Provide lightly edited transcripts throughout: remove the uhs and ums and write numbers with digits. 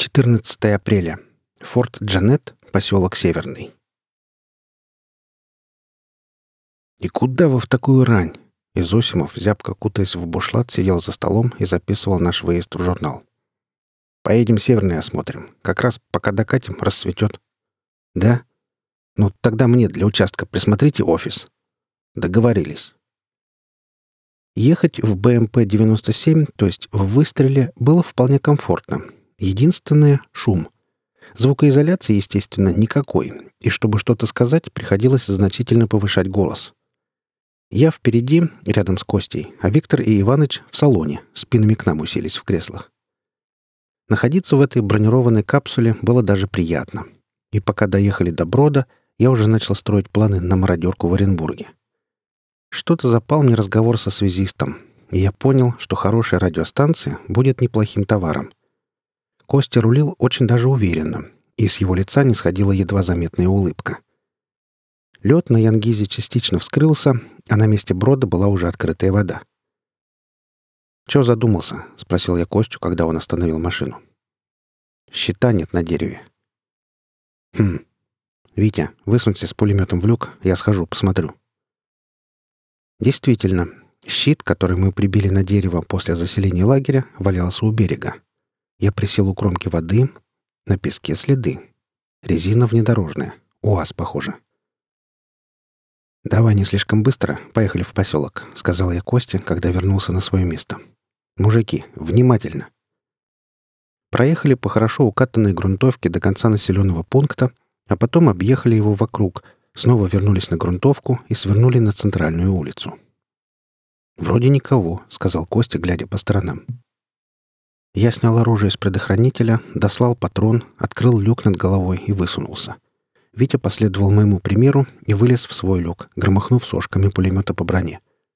14 апреля. Форт Джанет, поселок Северный. «И куда вы в такую рань?» Изосимов, зябко кутаясь в бушлат, сидел за столом и записывал наш выезд в журнал. «Поедем Северный осмотрим. Как раз пока докатим, рассветет». «Да? Ну, тогда мне для участка присмотрите офис». «Договорились». Ехать в БМП-97, то есть в Выстреле, было вполне комфортно. Единственное — шум. Звукоизоляции, естественно, никакой, и чтобы что-то сказать, приходилось значительно повышать голос. Я впереди, рядом с Костей, а Виктор и Иваныч в салоне, спинами к нам уселись в креслах. Находиться в этой бронированной капсуле было даже приятно. И пока доехали до Брода, я уже начал строить планы на мародерку в Оренбурге. Что-то запал мне разговор со связистом, и я понял, что хорошая радиостанция будет неплохим товаром. Костя рулил очень даже уверенно, и с его лица не сходила едва заметная улыбка. Лед на Янгизе частично вскрылся, а на месте Брода была уже открытая вода. «Чё задумался?» — спросил я Костю, когда он остановил машину. «Щита нет на дереве». «Хм. Витя, высунься с пулеметом в люк, я схожу, посмотрю». Действительно, щит, который мы прибили на дерево после заселения лагеря, валялся у берега. Я присел у кромки воды. На песке следы. Резина внедорожная. УАЗ, похоже. «Давай не слишком быстро. Поехали в поселок», — сказал я Косте, когда вернулся на свое место. «Мужики, внимательно». Проехали по хорошо укатанной грунтовке до конца населенного пункта, а потом объехали его вокруг, снова вернулись на грунтовку и свернули на центральную улицу. «Вроде никого», — сказал Костя, глядя по сторонам. Я снял оружие из предохранителя, дослал патрон, открыл люк над головой и высунулся. Витя последовал моему примеру и вылез в свой люк, громыхнув сошками пулемета по броне.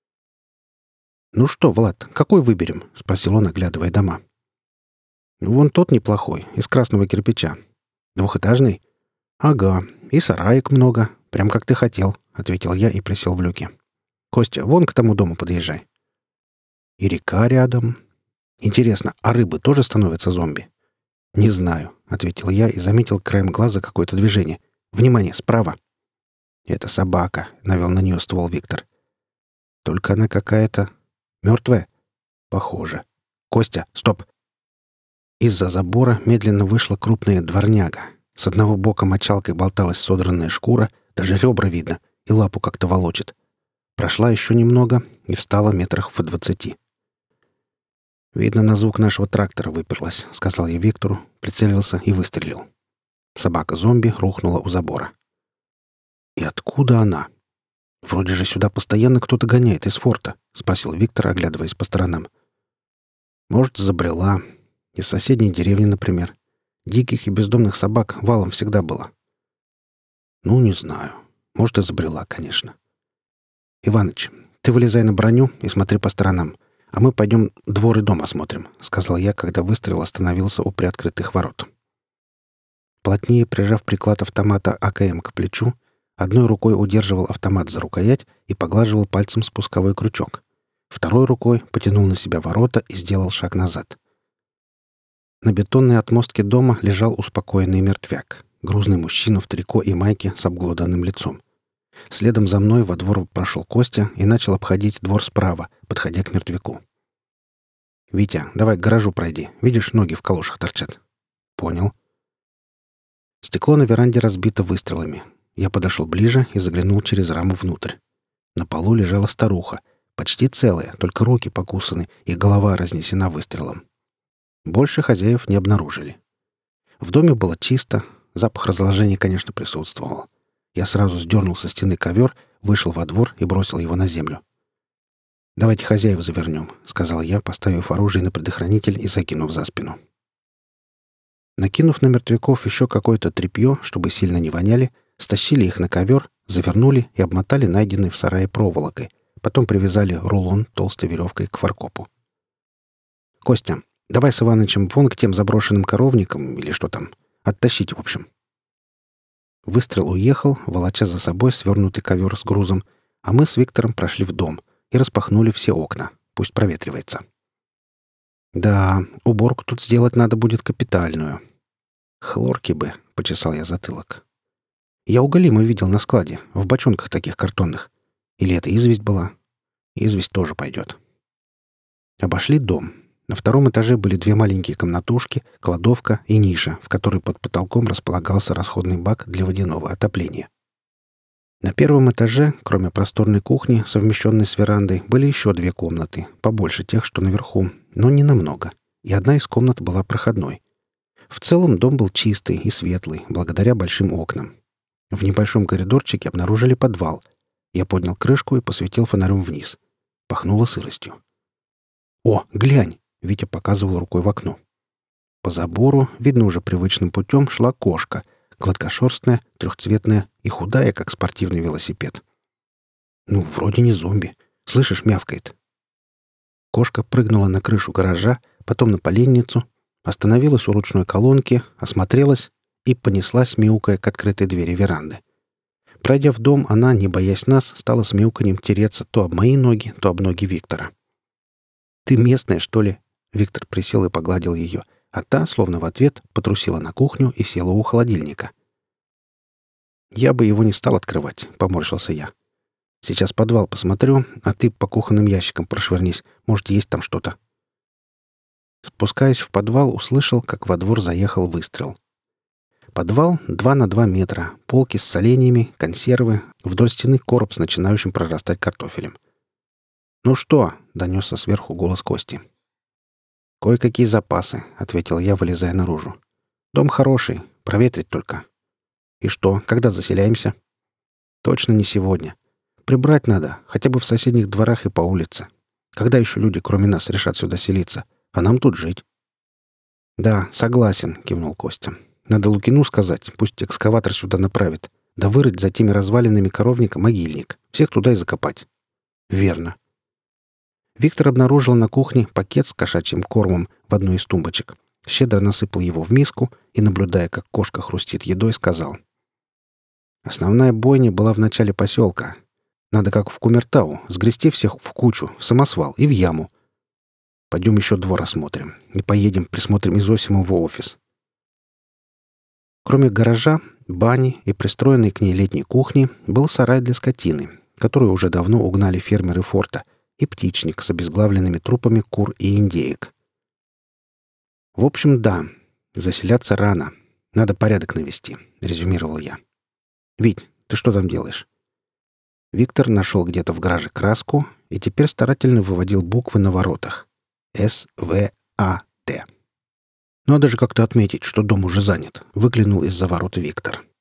«Ну что, Влад, какой выберем?» — спросил он, оглядывая дома. «Вон тот неплохой, из красного кирпича. Двухэтажный?» «Ага, и сараек много, прям как ты хотел», — ответил я и присел в люке. «Костя, вон к тому дому подъезжай». «И река рядом. Интересно, а рыбы тоже становятся зомби?» «Не знаю», — ответил я и заметил краем глаза какое-то движение. «Внимание, справа!» «Это собака», — навел на нее ствол Виктор. «Только она какая-то... мертвая?» «Похоже. Костя, стоп!» Из-за забора медленно вышла крупная дворняга. С одного бока мочалкой болталась содранная шкура, даже ребра видно, и лапу как-то волочит. Прошла еще немного и встала метрах в 20. «Видно, на звук нашего трактора выперлась», — сказал я Виктору, прицелился и выстрелил. Собака-зомби рухнула у забора. «И откуда она? Вроде же сюда постоянно кто-то гоняет из форта», — спросил Виктор, оглядываясь по сторонам. «Может, забрела. Из соседней деревни, например. Диких и бездомных собак валом всегда было». «Ну, не знаю. Может, и забрела, конечно». «Иваныч, ты вылезай на броню и смотри по сторонам, а мы пойдем двор и дом осмотрим», — сказал я, когда выстрел остановился у приоткрытых ворот. Плотнее прижав приклад автомата АКМ к плечу, одной рукой удерживал автомат за рукоять и поглаживал пальцем спусковой крючок. Второй рукой потянул на себя ворота и сделал шаг назад. На бетонной отмостке дома лежал успокоенный мертвяк, грузный мужчина в трико и майке с обглоданным лицом. Следом за мной во двор прошел Костя и начал обходить двор справа, подходя к мертвяку. «Витя, давай к гаражу пройди. Видишь, ноги в калошах торчат». «Понял». Стекло на веранде разбито выстрелами. Я подошел ближе и заглянул через раму внутрь. На полу лежала старуха, почти целая, только руки покусаны и голова разнесена выстрелом. Больше хозяев не обнаружили. В доме было чисто, запах разложения, конечно, присутствовал. Я сразу сдернул со стены ковер, вышел во двор и бросил его на землю. «Давайте хозяев завернем», — сказал я, поставив оружие на предохранитель и закинув за спину. Накинув на мертвяков еще какое-то тряпье, чтобы сильно не воняли, стащили их на ковер, завернули и обмотали найденной в сарае проволокой, потом привязали рулон толстой веревкой к фаркопу. «Костя, давай с Иванычем вон к тем заброшенным коровникам или что там. Оттащить, в общем». Выстрел уехал, волоча за собой свернутый ковер с грузом, а мы с Виктором прошли в дом и распахнули все окна. Пусть проветривается. Да, уборку тут сделать надо будет капитальную. «Хлорки бы», — почесал я затылок. «Я у Галимы видел на складе, в бочонках таких картонных. Или это известь была? Известь тоже пойдет». Обошли дом. На втором этаже были две маленькие комнатушки, кладовка и ниша, в которой под потолком располагался расходный бак для водяного отопления. На первом этаже, кроме просторной кухни, совмещенной с верандой, были еще две комнаты, побольше тех, что наверху, но не намного, и одна из комнат была проходной. В целом дом был чистый и светлый, благодаря большим окнам. В небольшом коридорчике обнаружили подвал. Я поднял крышку и посветил фонарем вниз. Пахнуло сыростью. «О, глянь!» — Витя показывал рукой в окно. По забору, видно уже привычным путем, шла кошка, гладкошерстная, трехцветная и худая, как спортивный велосипед. «Ну, вроде не зомби. Слышишь, мявкает». Кошка прыгнула на крышу гаража, потом на поленницу, остановилась у ручной колонки, осмотрелась и понеслась, мяукая, к открытой двери веранды. Пройдя в дом, она, не боясь нас, стала с мяуканьем тереться то об мои ноги, то об ноги Виктора. «Ты местная, что ли?» Виктор присел и погладил ее, а та, словно в ответ, потрусила на кухню и села у холодильника. «Я бы его не стал открывать», — поморщился я. «Сейчас подвал посмотрю, а ты по кухонным ящикам прошвырнись. Может, есть там что-то». Спускаясь в подвал, услышал, как во двор заехал выстрел. Подвал 2 на 2 метра, полки с соленьями, консервы, вдоль стены короб с начинающим прорастать картофелем. «Ну что?» — донесся сверху голос Кости. «Кое-какие запасы», — ответил я, вылезая наружу. «Дом хороший, проветрить только». «И что, когда заселяемся?» «Точно не сегодня. Прибрать надо, хотя бы в соседних дворах и по улице. Когда еще люди, кроме нас, решат сюда селиться? А нам тут жить». «Да, согласен», — кивнул Костя. «Надо Лукину сказать, пусть экскаватор сюда направит. Да вырыть за теми развалинами коровника могильник. Всех туда и закопать». «Верно». Виктор обнаружил на кухне пакет с кошачьим кормом в одной из тумбочек, щедро насыпал его в миску и, наблюдая, как кошка хрустит едой, сказал: «Основная бойня была в начале поселка. Надо, как в Кумертау, сгрести всех в кучу, в самосвал и в яму. Пойдем еще двор осмотрим. И поедем, присмотрим Изосимова офис». Кроме гаража, бани и пристроенной к ней летней кухни был сарай для скотины, которую уже давно угнали фермеры форта, и птичник с обезглавленными трупами кур и индеек. «В общем, да, заселяться рано. Надо порядок навести», — резюмировал я. «Вить, ты что там делаешь?» Виктор нашел где-то в гараже краску и теперь старательно выводил буквы на воротах. СВАТ. «Надо же как-то отметить, что дом уже занят», — выглянул из-за ворот Виктор.